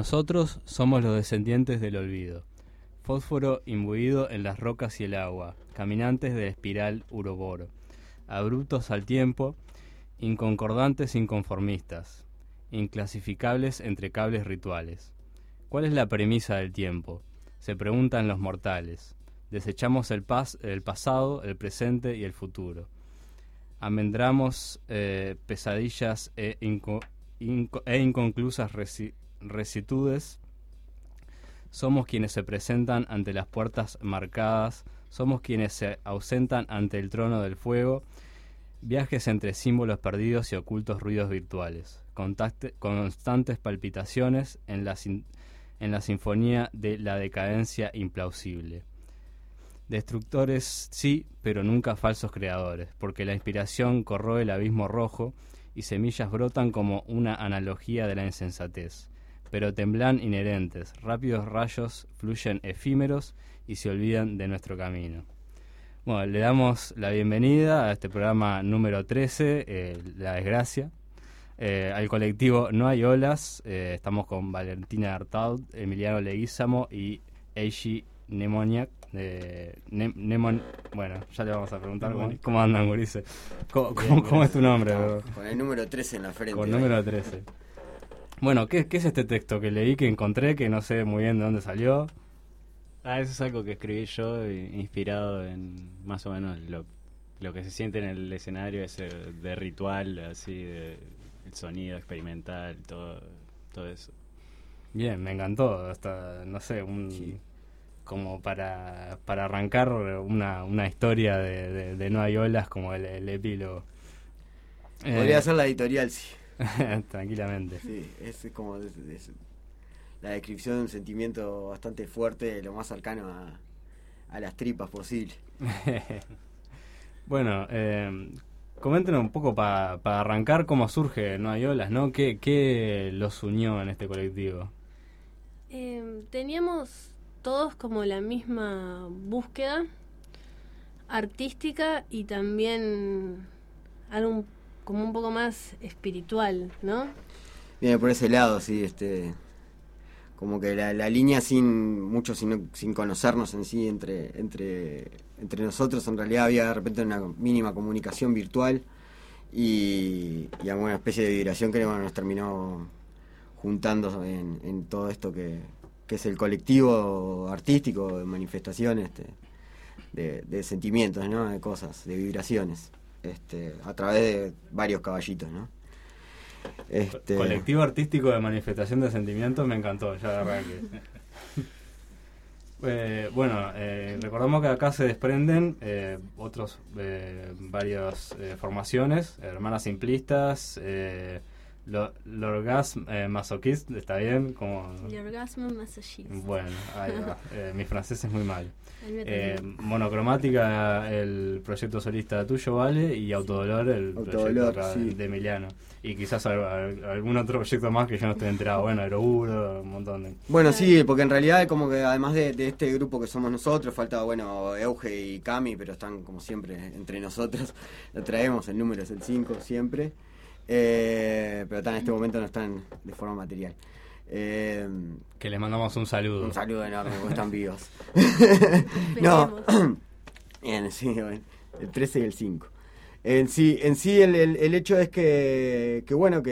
Nosotros somos los descendientes del olvido, fósforo imbuido en las rocas y el agua, caminantes de espiral uroboro, abruptos al tiempo, inconcordantes inconformistas, inclasificables entre cables rituales. ¿Cuál es la premisa del tiempo? Se preguntan los mortales. Desechamos el pasado, el presente y el futuro. Amendramos pesadillas e inconclusas recitudes. Somos quienes se presentan ante las puertas marcadas, somos quienes se ausentan ante el trono del fuego, viajes entre símbolos perdidos y ocultos ruidos virtuales, constantes palpitaciones en la sinfonía de la decadencia implausible. Destructores sí, pero nunca falsos creadores, porque la inspiración corroe el abismo rojo y semillas brotan como una analogía de la insensatez. Pero temblan inherentes, rápidos rayos fluyen efímeros y se olvidan de nuestro camino. Bueno, le damos la bienvenida a este programa número 13, La Desgracia, al colectivo No Hay Olas. Estamos con Valentina Artaud, Emiliano Leguízamo y Eiji Nemoniak. Bueno, ya le vamos a preguntar cómo andan, gurises. ¿Cómo es tu nombre? Con el número 13 en la frente. Con el número 13. Bueno, ¿qué es este texto que leí, que encontré, que no sé muy bien de dónde salió? Eso es algo que escribí yo, inspirado en más o menos lo que se siente en el escenario, ese de ritual, así, el sonido experimental, todo eso. Bien, me encantó. Hasta, no sé, Sí. Como para arrancar una historia de No Hay Olas, como el epílogo. Podría ser la editorial, sí. Tranquilamente. Sí, es como la descripción de un sentimiento bastante fuerte, lo más cercano a las tripas posible. Bueno, coméntenos un poco para arrancar cómo surge No Hay Olas, ¿no? ¿Qué los unió en este colectivo? Teníamos todos como la misma búsqueda artística y también algo como un poco más espiritual, ¿no? Viene por ese lado, sí, como que la línea sin conocernos en sí entre nosotros, en realidad había de repente una mínima comunicación virtual y alguna especie de vibración que nos terminó juntando en todo esto que es el colectivo artístico de manifestaciones de sentimientos, ¿no? De cosas, de vibraciones, a través de varios caballitos, ¿no? Colectivo artístico de manifestación de sentimientos, me encantó, ya de arranque. Recordamos que acá se desprenden varias formaciones, hermanas simplistas, l'orgasme masochiste, ¿está bien? L'orgasme masochiste. Bueno, ahí va. Mi francés es muy mal. Monocromática, el proyecto solista tuyo, Vale, y Autodolor, el proyecto acá, sí, de Emiliano. Y quizás algún otro proyecto más que yo no estoy enterado. Bueno, Aeroburo, un montón de... Bueno, sí, porque en realidad como que además de este grupo que somos nosotros, falta, Euge y Cami, pero están como siempre entre nosotros. Lo traemos, el número es el 5 siempre. Pero en este momento no están de forma material. Que les mandamos un saludo. Un saludo enorme, porque están vivos. No. Bien, sí, bueno, el 13 y el 5. En sí el hecho es que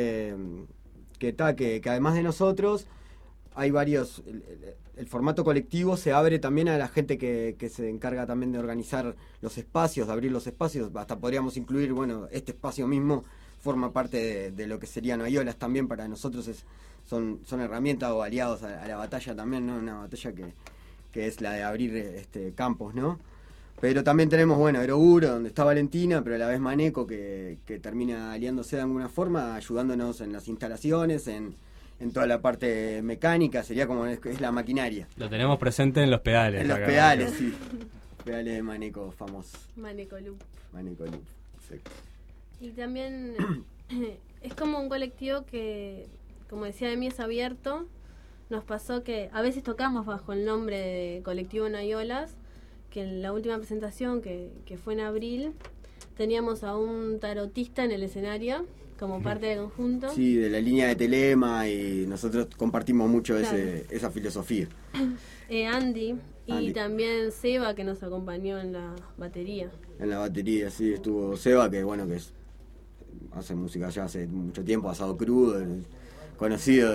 además de nosotros hay varios. El formato colectivo se abre también a la gente que se encarga también de organizar los espacios, de abrir los espacios. Hasta podríamos incluir, este espacio mismo forma parte de lo que serían No Hay Olas también. Para nosotros son herramientas o aliados a la batalla también, ¿no? Una batalla que es la de abrir campos, ¿no? Pero también tenemos, Aeroburo, donde está Valentina, pero a la vez Maneco, que termina aliándose de alguna forma, ayudándonos en las instalaciones, en toda la parte mecánica, sería como es la maquinaria. Lo tenemos presente en los pedales. En los pedales, sí. Pedales de Maneco famosos. Maneco Loop, exacto. Y también es como un colectivo que, como decía Emi, es abierto. Nos pasó que a veces tocamos bajo el nombre de Colectivo No Hay Olas, que en la última presentación que fue en abril teníamos a un tarotista en el escenario como parte del conjunto. Sí, de la línea de Telema, y nosotros compartimos mucho Claro. esa filosofía. Andy y Andy. también Seba, que nos acompañó en la batería. En la batería, sí, estuvo Seba, que bueno, hace música ya hace mucho tiempo, Asado Crudo, conocido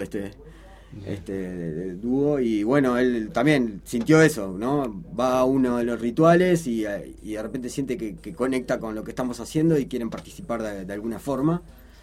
de dúo, y bueno, él también sintió eso, ¿no? Va a uno de los rituales y de repente siente que conecta con lo que estamos haciendo y quieren participar de alguna forma,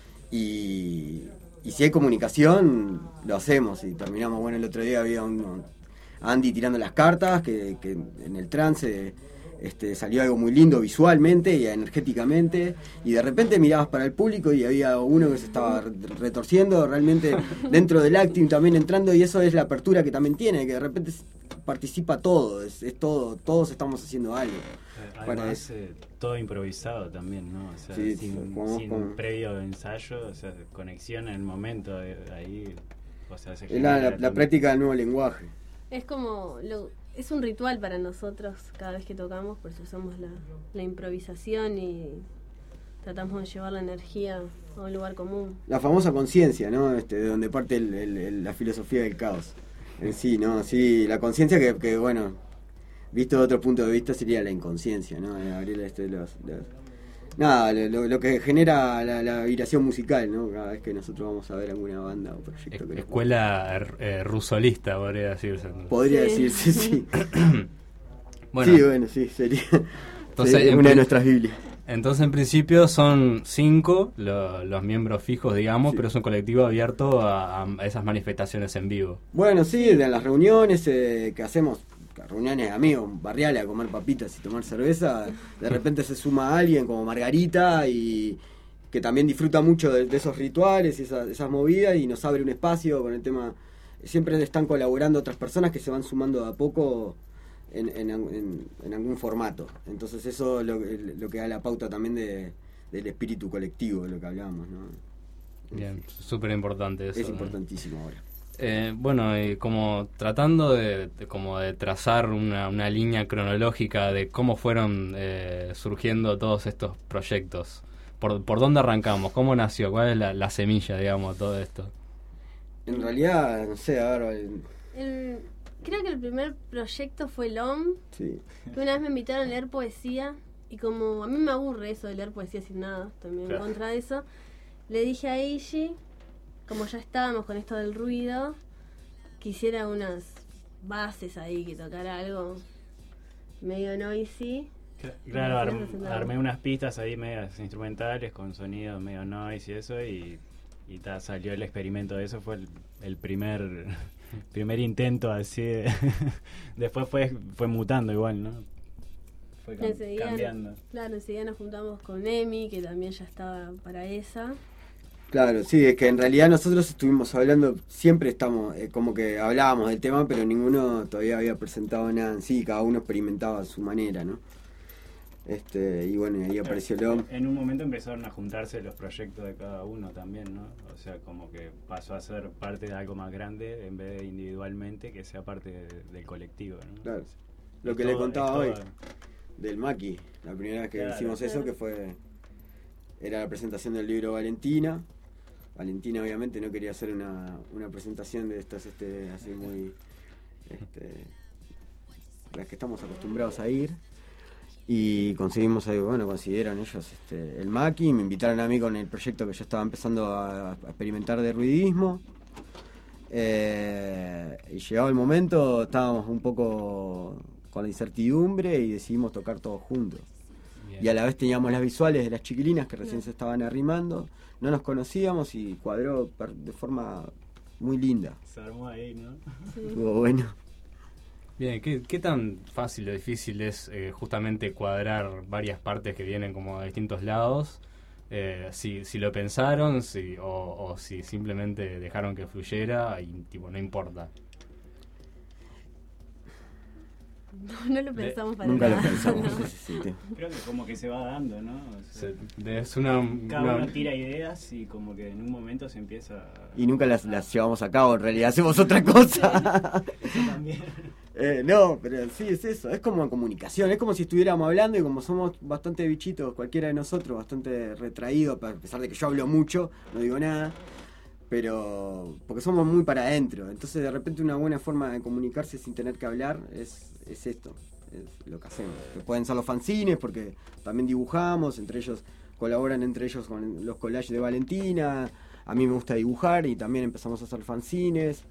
y si hay comunicación, lo hacemos, y terminamos. Bueno, el otro día había Andy tirando las cartas, que en el trance salió algo muy lindo visualmente y energéticamente, y de repente mirabas para el público y había uno que se estaba retorciendo realmente dentro del acting, también entrando, y eso es la apertura que también tiene, que de repente participa todo, es todo, todos estamos haciendo algo. Además, todo improvisado también, ¿no? O sea, Sí, sin previo ensayo, o sea, conexión en el momento, ahí, o sea, se Es la genera práctica del nuevo lenguaje. Es como es un ritual para nosotros cada vez que tocamos, por eso usamos la improvisación y tratamos de llevar la energía a un lugar común. La famosa conciencia, ¿no? De donde parte la filosofía del caos en sí, ¿no? Sí, la conciencia que bueno, visto de otro punto de vista sería la inconsciencia, ¿no? Abrir nada, lo que genera la vibración musical, ¿no? Cada vez que nosotros vamos a ver alguna banda o proyecto que Escuela rusolista, podría decirse. podría Sí. decirse, sí. Bueno, Sí, bueno, sí, sería, Entonces, sería una de nuestras Biblias. entonces en principio son 5 los miembros fijos, digamos, Sí. pero es un colectivo abierto a esas manifestaciones en vivo. Bueno, sí, de las reuniones que hacemos, reuniones de amigos, barriales, a comer papitas y tomar cerveza, de repente se suma alguien como Margarita, y que también disfruta mucho de esos rituales y esas movidas, y nos abre un espacio con el tema. Siempre están colaborando otras personas que se van sumando de a poco en algún formato. Entonces eso es lo que da la pauta también del espíritu colectivo, de lo que hablábamos, ¿no? Bien, súper importante eso. Es ¿no? importantísimo ahora. Bueno, como tratando de trazar una línea cronológica de cómo fueron surgiendo todos estos proyectos. ¿Por dónde arrancamos? ¿Cómo nació? ¿Cuál es la semilla, digamos, de todo esto? En realidad, no sé, a ver, Creo que el primer proyecto fue LOM, sí. que una vez me invitaron a leer poesía, y como a mí me aburre eso de leer poesía sin nada, también Claro. en contra de eso, le dije a Eiji, como ya estábamos con esto del ruido, que hiciera unas bases ahí, que tocara algo medio noisy. Claro, Gracias, no. armé unas pistas ahí medias instrumentales con sonido medio noise y eso, y salió el experimento de eso. Fue el primer intento así después fue mutando igual, ¿no? Fue cambiando. Claro, enseguida nos juntamos con Emi, que también ya estaba para esa. Claro, sí, es que en realidad nosotros estuvimos hablando, siempre estamos, como que hablábamos del tema, pero ninguno todavía había presentado nada en sí, cada uno experimentaba a su manera, ¿no? Y bueno, y ahí apareció LOM. En un momento empezaron a juntarse los proyectos de cada uno también, ¿no? O sea, como que pasó a ser parte de algo más grande en vez de individualmente, que sea parte del colectivo, ¿no? Claro. Es Lo que le todo- contaba es hoy todo- del Maki, la primera vez que Claro. hicimos eso, que era la presentación del libro Valentina. Valentina obviamente no quería hacer una presentación de estas así muy las que estamos acostumbrados a ir, y conseguimos ahí, bueno, consiguieron ellos el Maki, me invitaron a mí con el proyecto que yo estaba empezando a experimentar de ruidismo, y llegado el momento estábamos un poco con la incertidumbre y decidimos tocar todos juntos. Bien. Y a la vez teníamos las visuales de las chiquilinas que recién se estaban arrimando, no nos conocíamos y cuadró de forma muy linda. Se armó ahí, ¿no? Estuvo bueno. Bien, ¿qué tan fácil o difícil es justamente cuadrar varias partes que vienen como de distintos lados? Si lo pensaron, o si simplemente dejaron que fluyera y tipo no importa. No lo pensamos para Nunca lo nada. pensamos. No. Sí. Creo que como que se va dando, ¿no? O sea, Es cada uno tira ideas y como que en un momento se empieza Y nunca las llevamos a cabo, en realidad hacemos otra cosa. Eso también. No, pero sí es eso, es como comunicación, es como si estuviéramos hablando y como somos bastante bichitos, cualquiera de nosotros, bastante retraídos, a pesar de que yo hablo mucho, no digo nada, pero porque somos muy para adentro, entonces de repente una buena forma de comunicarse sin tener que hablar es esto, es lo que hacemos. Que pueden ser los fanzines, porque también dibujamos, entre ellos colaboran entre ellos con los collages de Valentina, a mí me gusta dibujar y también empezamos a hacer fanzines,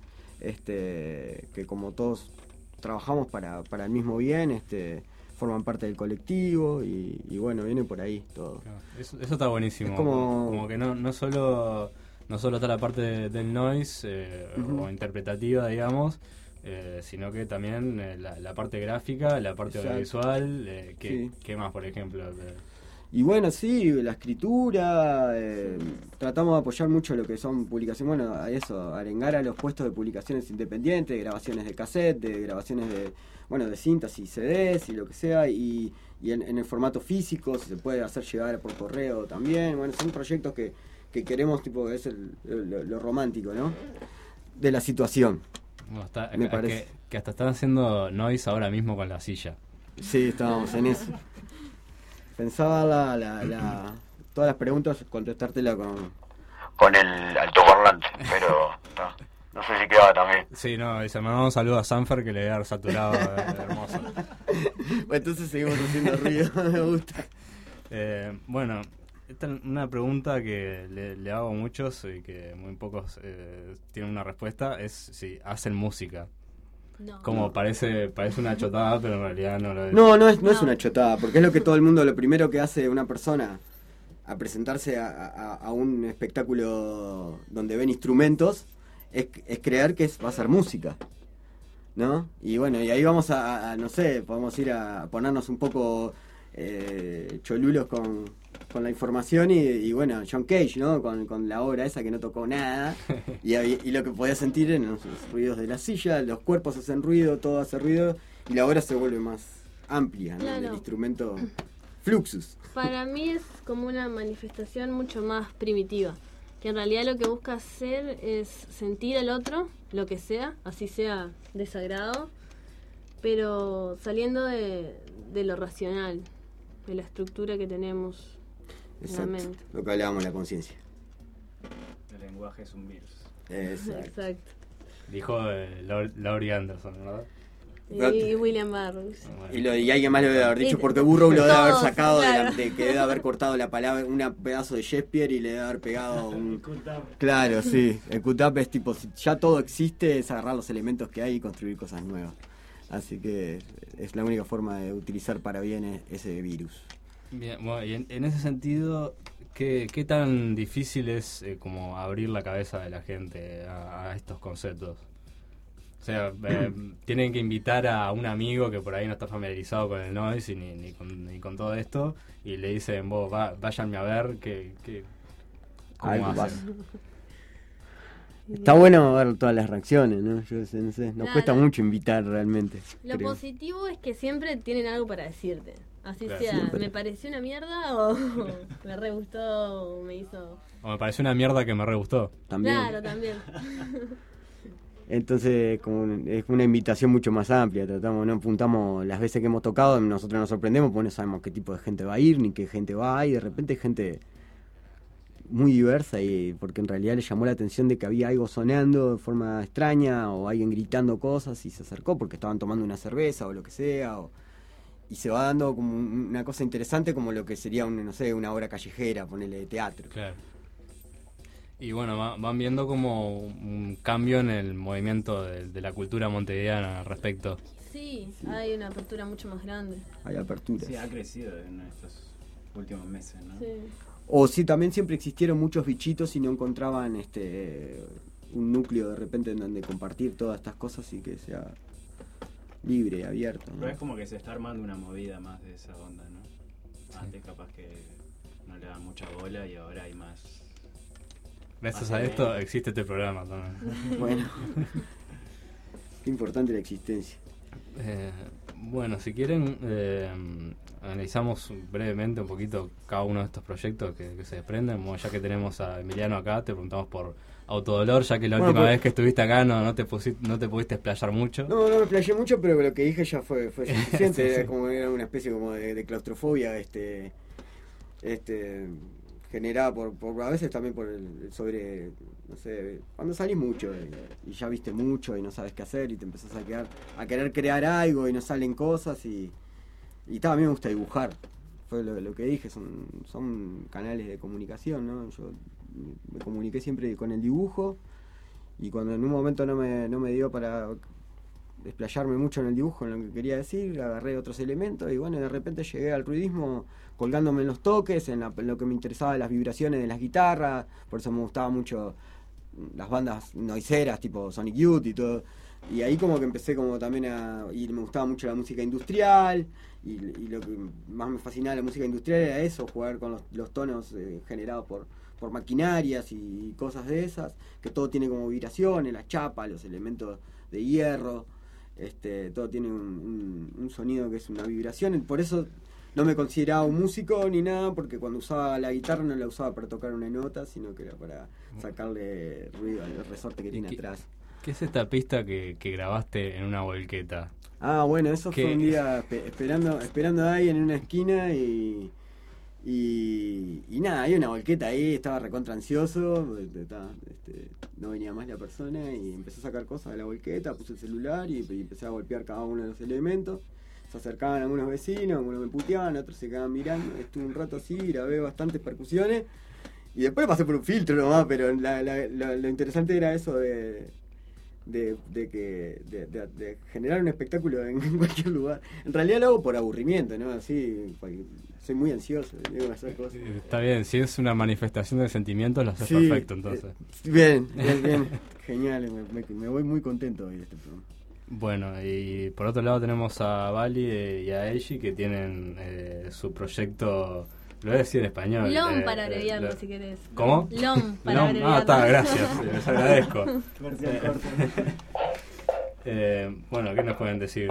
que como todos trabajamos para el mismo bien, forman parte del colectivo y bueno, viene por ahí todo. Eso está buenísimo. Es como que no solo está la parte del noise o interpretativa, digamos, sino que también la parte gráfica, la parte audiovisual, ¿qué más, por ejemplo? Y bueno, sí, la escritura, tratamos de apoyar mucho lo que son publicaciones, bueno, a eso, arengar a los puestos de publicaciones independientes, de grabaciones de cassette, de grabaciones de cintas y CDs y lo que sea, y en el formato físico, si se puede hacer llegar por correo también, bueno, son proyectos que queremos, tipo, es lo romántico, ¿no? De la situación, me parece. Que hasta están haciendo noise ahora mismo con la silla. Sí, estábamos en eso. Pensaba todas las preguntas, contestártela con el altoparlante, pero no sé si quedaba también. Sí, no, dice, mandamos un saludo a Sanfer que le debe haber saturado hermoso. Bueno, entonces seguimos haciendo ruido, me gusta. Bueno, esta es una pregunta que le hago a muchos y que muy pocos tienen una respuesta, es si hacen música. No. Como parece una chotada, pero en realidad no lo es. No es una chotada, porque es lo que todo el mundo, lo primero que hace una persona a presentarse a un espectáculo donde ven instrumentos es creer que va a ser música, ¿no? Y bueno, y ahí vamos a no sé, podemos ir a ponernos un poco cholulos con la información y bueno, John Cage, ¿no? Con la obra esa que no tocó nada y lo que podía sentir en los ruidos de la silla, los cuerpos hacen ruido, todo hace ruido y la obra se vuelve más amplia, ¿no? Claro. El instrumento Fluxus. Para mí es como una manifestación mucho más primitiva, que en realidad lo que busca hacer es sentir al otro, lo que sea, así sea desagrado, pero saliendo de lo racional, de la estructura que tenemos. Exacto, mente. lo que hablábamos de la conciencia. El lenguaje es un virus. Exacto. Dijo Laurie Anderson, ¿verdad? Y William Burroughs. Y alguien más lo debe haber dicho, porque Burroughs lo debe haber Todos, sacado claro. de que debe haber cortado la palabra, un pedazo de Shakespeare y le debe haber pegado un... Claro, sí. El QTAP es tipo, si ya todo existe, es agarrar los elementos que hay y construir cosas nuevas. Así que es la única forma de utilizar para bien ese virus. Bien, bueno, y en ese sentido, ¿qué tan difícil es como abrir la cabeza de la gente a estos conceptos? O sea, tienen que invitar a un amigo que por ahí no está familiarizado con el noise y ni con todo esto, y le dicen, vos, váyanme a ver cómo Algo hacen. pasa. Está bueno ver todas las reacciones, ¿no? Yo no sé, nos Claro. cuesta mucho invitar realmente. Lo creo. positivo es que siempre tienen algo para decirte. Así Claro. sea, Siempre. me pareció una mierda o me re gustó o me hizo... O me pareció una mierda que me re gustó. También. Claro, también. Entonces, es una invitación mucho más amplia. Tratamos, no apuntamos las veces que hemos tocado, nosotros nos sorprendemos porque no sabemos qué tipo de gente va a ir, ni qué gente va, y de repente hay gente muy diversa, y porque en realidad le llamó la atención de que había algo sonando de forma extraña, o alguien gritando cosas, y se acercó porque estaban tomando una cerveza o lo que sea, y se va dando como una cosa interesante, como lo que sería no sé, una obra callejera, ponerle de teatro. Claro. Y bueno, van viendo como un cambio en el movimiento de la cultura montevideana al respecto. Sí, hay una apertura mucho más grande. Hay aperturas. Sí, ha crecido en estos últimos meses, ¿no? Sí. O sí, también siempre existieron muchos bichitos y no encontraban un núcleo de repente en donde compartir todas estas cosas y que sea libre, abierto, ¿no? Pero es como que se está armando una movida más de esa onda, ¿no? Antes capaz que no le daban mucha bola y ahora hay más. Gracias a esto existe este programa también. Bueno, qué importante la existencia. Bueno, si quieren, analizamos brevemente un poquito cada uno de estos proyectos que se desprenden. Bueno, ya que tenemos a Emiliano acá, te preguntamos por Autodolor, ya que la última vez que estuviste acá no te pudiste explayar mucho. No me explayé mucho, pero lo que dije ya fue suficiente. Sí. Era una especie como de claustrofobia generada por a veces también por el sobre, no sé, cuando salís mucho y ya viste mucho y no sabes qué hacer y te empezás a querer crear algo y no salen cosas y a mí me gusta dibujar. Fue lo que dije, son canales de comunicación, ¿no? Yo me comuniqué siempre con el dibujo y cuando en un momento no me dio para desplayarme mucho en el dibujo, en lo que quería decir, agarré otros elementos y bueno, de repente llegué al ruidismo colgándome en los toques, en lo que me interesaba, las vibraciones de las guitarras, por eso me gustaba mucho las bandas noiseras tipo Sonic Youth y todo, y ahí como que empecé como también y me gustaba mucho la música industrial y lo que más me fascinaba de la música industrial era eso, jugar con los tonos generados por maquinarias y cosas de esas, que todo tiene como vibraciones, las chapas, los elementos de hierro, todo tiene un sonido que es una vibración, por eso no me consideraba un músico ni nada, porque cuando usaba la guitarra no la usaba para tocar una nota, sino que era para sacarle ruido al resorte que tiene atrás. ¿Qué es esta pista que grabaste en una volqueta? Ah, bueno, eso fue un día esperando ahí en una esquina y nada, hay una volqueta ahí, estaba recontra ansioso, no venía más la persona y empecé a sacar cosas de la volqueta, puse el celular y empecé a golpear cada uno de los elementos. Se acercaban algunos vecinos, algunos me puteaban, otros se quedaban mirando, estuve un rato así, grabé bastantes percusiones y después pasé por un filtro nomás, pero lo interesante era eso de generar un espectáculo en cualquier lugar. En realidad lo hago por aburrimiento, ¿no? Así, soy muy ansioso, digo hacer cosas. Está bien, si es una manifestación de sentimientos lo haces perfecto entonces. Bien, genial, me voy muy contento hoy de este programa. Bueno, y por otro lado tenemos a Vali y a Eiji que tienen su proyecto, lo voy a decir en español. LOM para abreviarlo si querés. ¿Cómo? LOM para abreviarlo. Está, gracias, les agradezco. Bueno, ¿qué nos pueden decir?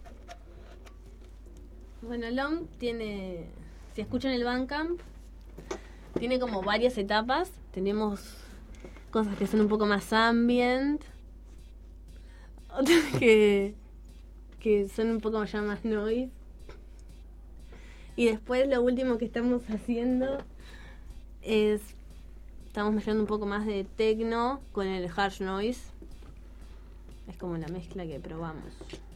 Bueno, LOM tiene, si escuchan el Bandcamp, tiene como varias etapas. Tenemos cosas que son un poco más ambient, otras que son un poco ya más noise. Y después lo último que estamos haciendo estamos mezclando un poco más de techno con el harsh noise. Es como la mezcla que probamos.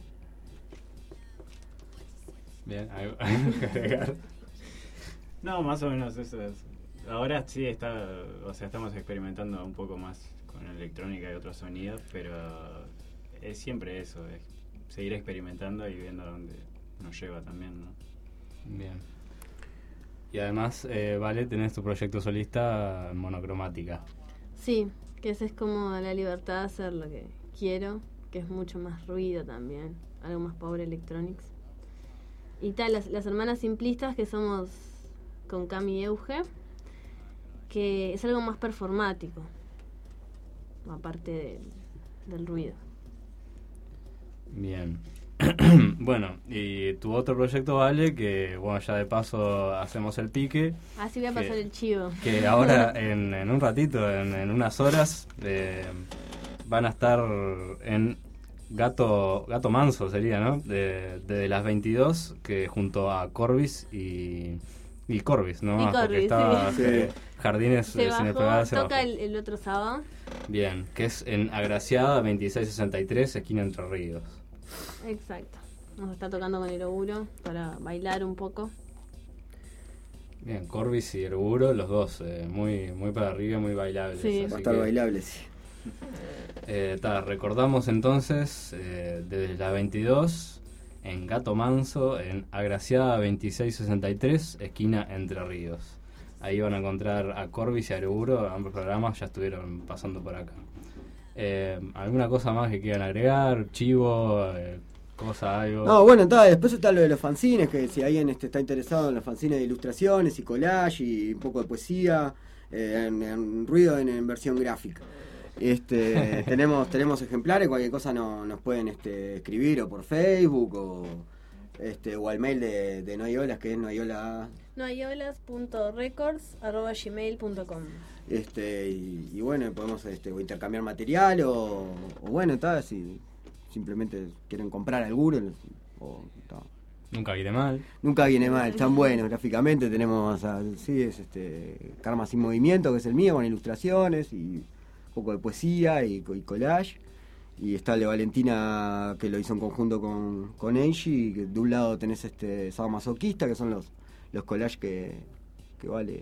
Bien, ¿algo que agregar? No, más o menos eso es. Ahora sí estamos experimentando un poco más con electrónica y otros sonidos, pero es siempre eso, es seguir experimentando y viendo a dónde nos lleva también, ¿no? Bien. Y además, Vale, tenés tu proyecto solista Monocromática. Sí, que esa es como la libertad de hacer lo que quiero, que es mucho más ruido también, algo más power electronics. Y tal, las hermanas simplistas que somos con Cami y Euge, que es algo más performático, aparte del ruido. Bien. Bueno, y tu otro proyecto, Vale, que bueno, ya de paso hacemos el pique. Así voy a pasar el chivo. Que ahora en un ratito, en unas horas, van a estar en Gato Manso, sería, ¿no? De las 22, que junto a Corbis y Corbis, ¿no? Y Porque Corbis, está sí. Jardines Se sin el bajó, programa, se toca bajó. el otro sábado. Bien, que es en Agraciada 2663, esquina Entre Ríos. Exacto. Nos está tocando con el Oguro para bailar un poco. Bien, Corbis y Eruguro, los dos, muy para arriba, muy bailables. Sí. así Va a estar que, bailable, sí. recordamos entonces, desde la 22, en Gato Manso, en Agraciada 2663, esquina Entre Ríos. Ahí van a encontrar a Corbis y a Eruguro, ambos programas ya estuvieron pasando por acá. ¿Alguna cosa más que quieran agregar? ¿Chivo? ¿Algo? No, bueno, después está lo de los fanzines, que si alguien está interesado en los fanzines de ilustraciones y collage y un poco de poesía, en ruido en versión gráfica. tenemos ejemplares, cualquier cosa nos pueden escribir o por Facebook O al mail de Noyolas, que es noyola. noyolas.records@gmail.com. Y bueno, podemos o intercambiar material o bueno, está, si simplemente quieren comprar alguno ta. Nunca viene mal. Nunca viene mal, están buenos gráficamente. Tenemos Karma Sin Movimiento, que es el mío, con ilustraciones y un poco de poesía y collage. Y está el de Valentina, que lo hizo en conjunto con Eiji, que de un lado tenés Sadomasoquista, que son los collages que Vale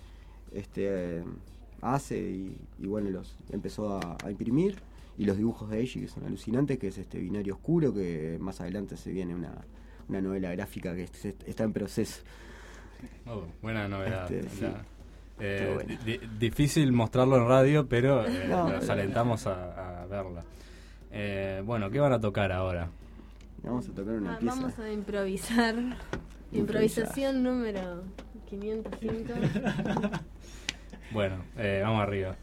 hace y bueno, los empezó a imprimir. Y los dibujos de Eiji, que son alucinantes, que es Binario Oscuro, que más adelante se viene una novela gráfica que está en proceso. Buena novedad. Sí. Bueno. Difícil mostrarlo en radio, pero No, los alentamos a verla. Bueno, ¿qué van a tocar ahora? Vamos a tocar una pieza. Vamos a improvisar. Improvisación número 505. Bueno, vamos arriba.